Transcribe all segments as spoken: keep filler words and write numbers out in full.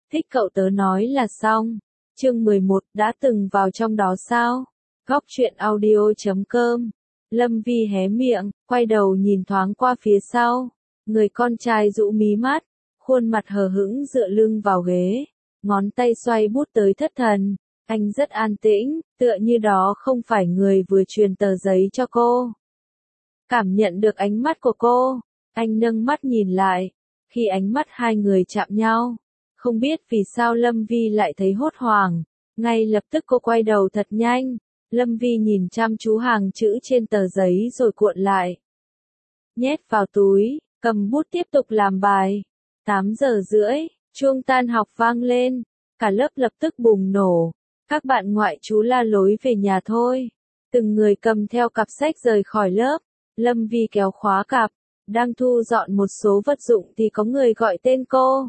Thích cậu tớ nói là xong. Chương mười một, đã từng vào trong đó sao? Góc truyện audio chấm com. Lâm Vi hé miệng, quay đầu nhìn thoáng qua phía sau. Người con trai rũ mí mắt, khuôn mặt hờ hững dựa lưng vào ghế, ngón tay xoay bút tới thất thần. Anh rất an tĩnh, tựa như đó không phải người vừa truyền tờ giấy cho cô. Cảm nhận được ánh mắt của cô, anh nâng mắt nhìn lại. Khi ánh mắt hai người chạm nhau, không biết vì sao Lâm Vi lại thấy hốt hoảng. Ngay lập tức cô quay đầu thật nhanh. Lâm Vi nhìn chăm chú hàng chữ trên tờ giấy rồi cuộn lại. Nhét vào túi, cầm bút tiếp tục làm bài. tám giờ rưỡi, chuông tan học vang lên. Cả lớp lập tức bùng nổ. Các bạn ngoại trú la lối về nhà thôi. Từng người cầm theo cặp sách rời khỏi lớp. Lâm Vi kéo khóa cặp, đang thu dọn một số vật dụng thì có người gọi tên cô.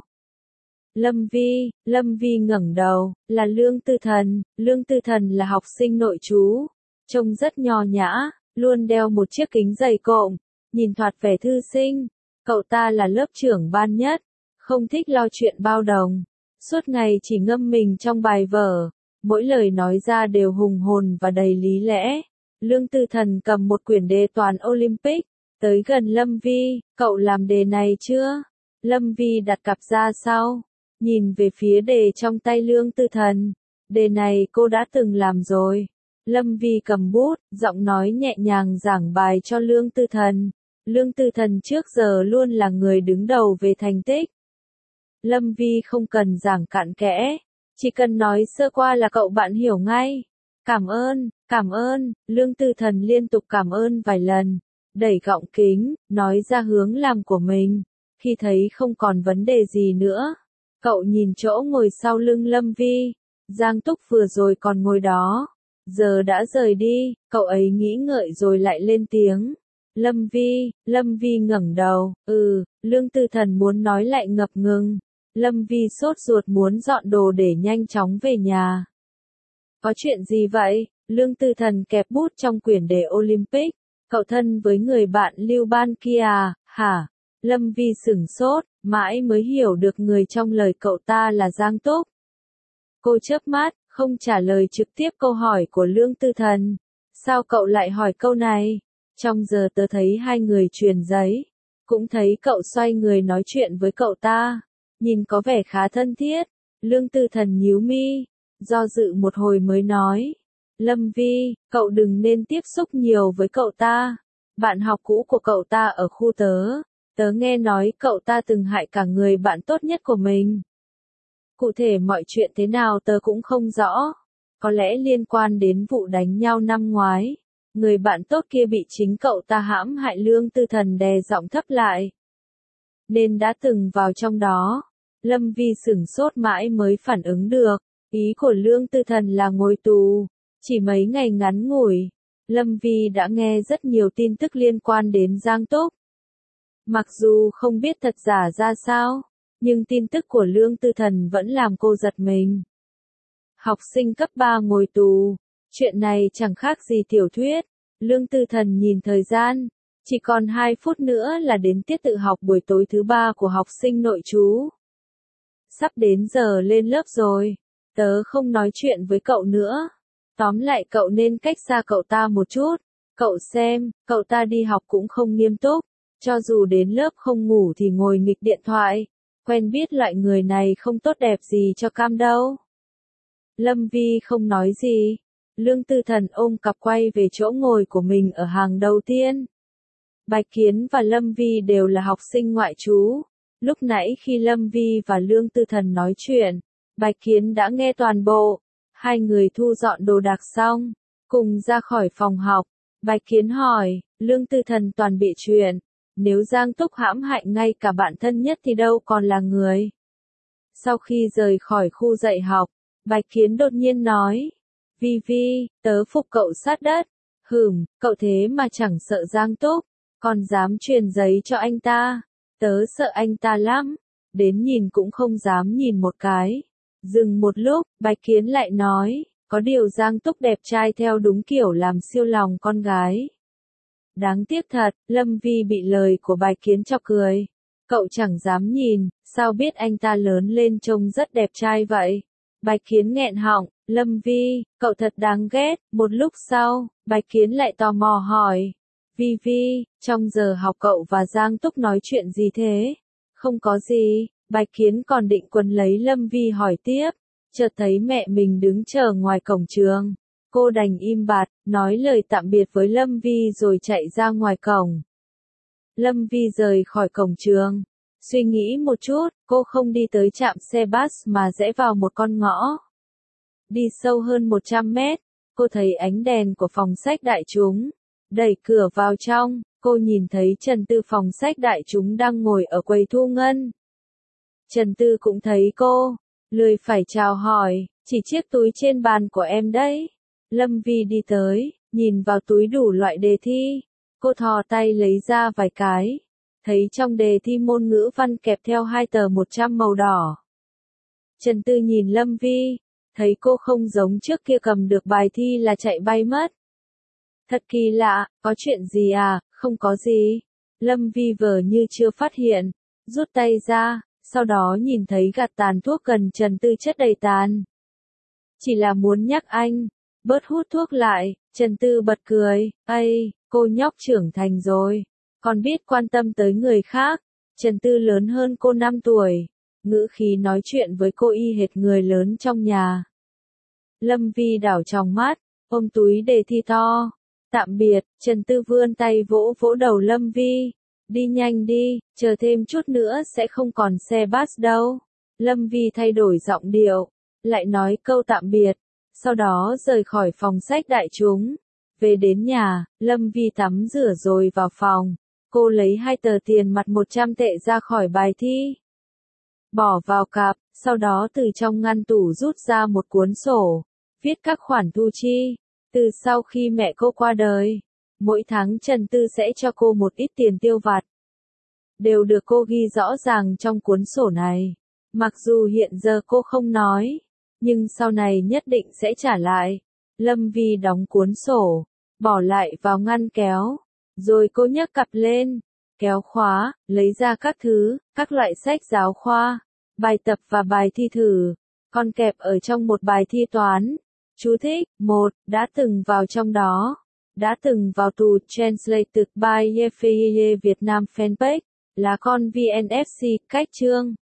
Lâm Vi, Lâm Vi ngẩng đầu, là Lương Tư Thần. Lương Tư Thần là học sinh nội trú, trông rất nho nhã, luôn đeo một chiếc kính dày cộm, nhìn thoạt vẻ thư sinh. Cậu ta là lớp trưởng ban nhất, không thích lo chuyện bao đồng, suốt ngày chỉ ngâm mình trong bài vở, mỗi lời nói ra đều hùng hồn và đầy lý lẽ. Lương Tư Thần cầm một quyển đề toán Olympic, tới gần Lâm Vi, cậu làm đề này chưa? Lâm Vi đặt cặp ra sau, nhìn về phía đề trong tay Lương Tư Thần. Đề này cô đã từng làm rồi. Lâm Vi cầm bút, giọng nói nhẹ nhàng giảng bài cho Lương Tư Thần. Lương Tư Thần trước giờ luôn là người đứng đầu về thành tích. Lâm Vi không cần giảng cặn kẽ, chỉ cần nói sơ qua là cậu bạn hiểu ngay. Cảm ơn, cảm ơn, Lương Tư Thần liên tục cảm ơn vài lần, đẩy gọng kính, nói ra hướng làm của mình. Khi thấy không còn vấn đề gì nữa, cậu nhìn chỗ ngồi sau lưng Lâm Vi. Giang Túc vừa rồi còn ngồi đó, giờ đã rời đi. Cậu ấy nghĩ ngợi rồi lại lên tiếng. Lâm Vi, Lâm Vi ngẩng đầu, ừ, Lương Tư Thần muốn nói lại ngập ngừng. Lâm Vi sốt ruột muốn dọn đồ để nhanh chóng về nhà. Có chuyện gì vậy? Lương Tư Thần kẹp bút trong quyển đề Olympic. Cậu thân với người bạn Lưu Ban kia à, hả? Lâm Vi sửng sốt, mãi mới hiểu được người trong lời cậu ta là Giang Túc. Cô chớp mắt, không trả lời trực tiếp câu hỏi của Lương Tư Thần. Sao cậu lại hỏi câu này? Trong giờ tớ thấy hai người truyền giấy, cũng thấy cậu xoay người nói chuyện với cậu ta, nhìn có vẻ khá thân thiết. Lương Tư Thần nhíu mi, do dự một hồi mới nói. Lâm Vi, cậu đừng nên tiếp xúc nhiều với cậu ta. Bạn học cũ của cậu ta ở khu tớ. Tớ nghe nói cậu ta từng hại cả người bạn tốt nhất của mình. Cụ thể mọi chuyện thế nào tớ cũng không rõ. Có lẽ liên quan đến vụ đánh nhau năm ngoái. Người bạn tốt kia bị chính cậu ta hãm hại. Lương Tư Thần đè giọng thấp lại. Nên đã từng vào trong đó. Lâm Vi sửng sốt mãi mới phản ứng được. Ý của Lương Tư Thần là ngồi tù. Chỉ mấy ngày ngắn ngủi. Lâm Vi đã nghe rất nhiều tin tức liên quan đến Giang Túc. Mặc dù không biết thật giả ra sao, nhưng tin tức của Lương Tư Thần vẫn làm cô giật mình. Học sinh cấp ba ngồi tù, chuyện này chẳng khác gì tiểu thuyết. Lương Tư Thần nhìn thời gian, chỉ còn hai phút nữa là đến tiết tự học buổi tối thứ ba của học sinh nội trú. Sắp đến giờ lên lớp rồi, tớ không nói chuyện với cậu nữa. Tóm lại cậu nên cách xa cậu ta một chút. Cậu xem, cậu ta đi học cũng không nghiêm túc. Cho dù đến lớp không ngủ thì ngồi nghịch điện thoại. Quen biết loại người này không tốt đẹp gì cho cam đâu. Lâm Vi không nói gì. Lương Tư Thần ôm cặp quay về chỗ ngồi của mình ở hàng đầu tiên. Bạch Kiến và Lâm Vi đều là học sinh ngoại trú. Lúc nãy khi Lâm Vi và Lương Tư Thần nói chuyện, Bạch Kiến đã nghe toàn bộ. Hai người thu dọn đồ đạc xong, cùng ra khỏi phòng học. Bạch Kiến hỏi, Lương Tư Thần toàn bị chuyện. Nếu Giang Túc hãm hại ngay cả bạn thân nhất thì đâu còn là người. Sau khi rời khỏi khu dạy học, Bạch Kiến đột nhiên nói. Vi Vi, tớ phục cậu sát đất. Hừm, cậu thế mà chẳng sợ Giang Túc, còn dám truyền giấy cho anh ta. Tớ sợ anh ta lắm, đến nhìn cũng không dám nhìn một cái. Dừng một lúc, Bạch Kiến lại nói, có điều Giang Túc đẹp trai theo đúng kiểu làm siêu lòng con gái. Đáng tiếc thật, Lâm Vi bị lời của Bạch Kiến chọc cười. Cậu chẳng dám nhìn, sao biết anh ta lớn lên trông rất đẹp trai vậy? Bạch Kiến nghẹn họng, Lâm Vi, cậu thật đáng ghét. Một lúc sau, Bạch Kiến lại tò mò hỏi. Vi Vi, trong giờ học cậu và Giang Túc nói chuyện gì thế? Không có gì, Bạch Kiến còn định quấn lấy Lâm Vi hỏi tiếp. Chợt thấy mẹ mình đứng chờ ngoài cổng trường. Cô đành im bặt, nói lời tạm biệt với Lâm Vi rồi chạy ra ngoài cổng. Lâm Vi rời khỏi cổng trường. Suy nghĩ một chút, cô không đi tới trạm xe bus mà rẽ vào một con ngõ. Đi sâu hơn một trăm mét, cô thấy ánh đèn của phòng sách đại chúng. Đẩy cửa vào trong, cô nhìn thấy Trần Tư phòng sách đại chúng đang ngồi ở quầy thu ngân. Trần Tư cũng thấy cô, lười phải chào hỏi, chỉ chiếc túi trên bàn của em đấy. Lâm Vi đi tới, nhìn vào túi đủ loại đề thi. Cô thò tay lấy ra vài cái. Thấy trong đề thi môn ngữ văn kẹp theo hai tờ một trăm màu đỏ. Trần Tư nhìn Lâm Vi, thấy cô không giống trước kia cầm được bài thi là chạy bay mất. Thật kỳ lạ, có chuyện gì à? Không có gì. Lâm Vi vờ như chưa phát hiện, rút tay ra, sau đó nhìn thấy gạt tàn thuốc gần Trần Tư chất đầy tàn. Chỉ là muốn nhắc anh, bớt hút thuốc lại. Trần Tư bật cười, ây, cô nhóc trưởng thành rồi, còn biết quan tâm tới người khác. Trần Tư lớn hơn cô năm tuổi, ngữ khí nói chuyện với cô y hệt người lớn trong nhà. Lâm Vi đảo tròng mắt, ôm túi đề thi to. Tạm biệt, Trần Tư vươn tay vỗ vỗ đầu Lâm Vi. Đi nhanh đi, chờ thêm chút nữa sẽ không còn xe bus đâu. Lâm Vi thay đổi giọng điệu, lại nói câu tạm biệt, sau đó rời khỏi phòng sách đại chúng. Về đến nhà, Lâm Vi tắm rửa rồi vào phòng. Cô lấy hai tờ tiền mặt một trăm tệ ra khỏi bài thi. Bỏ vào cặp, sau đó từ trong ngăn tủ rút ra một cuốn sổ, viết các khoản thu chi. Từ sau khi mẹ cô qua đời, mỗi tháng Trần Tư sẽ cho cô một ít tiền tiêu vặt. Đều được cô ghi rõ ràng trong cuốn sổ này. Mặc dù hiện giờ cô không nói, nhưng sau này nhất định sẽ trả lại. Lâm Vi đóng cuốn sổ, bỏ lại vào ngăn kéo. Rồi cô nhấc cặp lên, kéo khóa, lấy ra các thứ, các loại sách giáo khoa, bài tập và bài thi thử. Còn kẹp ở trong một bài thi toán. Chú thích, một, đã từng vào trong đó. Đã từng vào tù Translated by Yefeye Việt Nam fanpage, là con vê en ép xê, cách chương.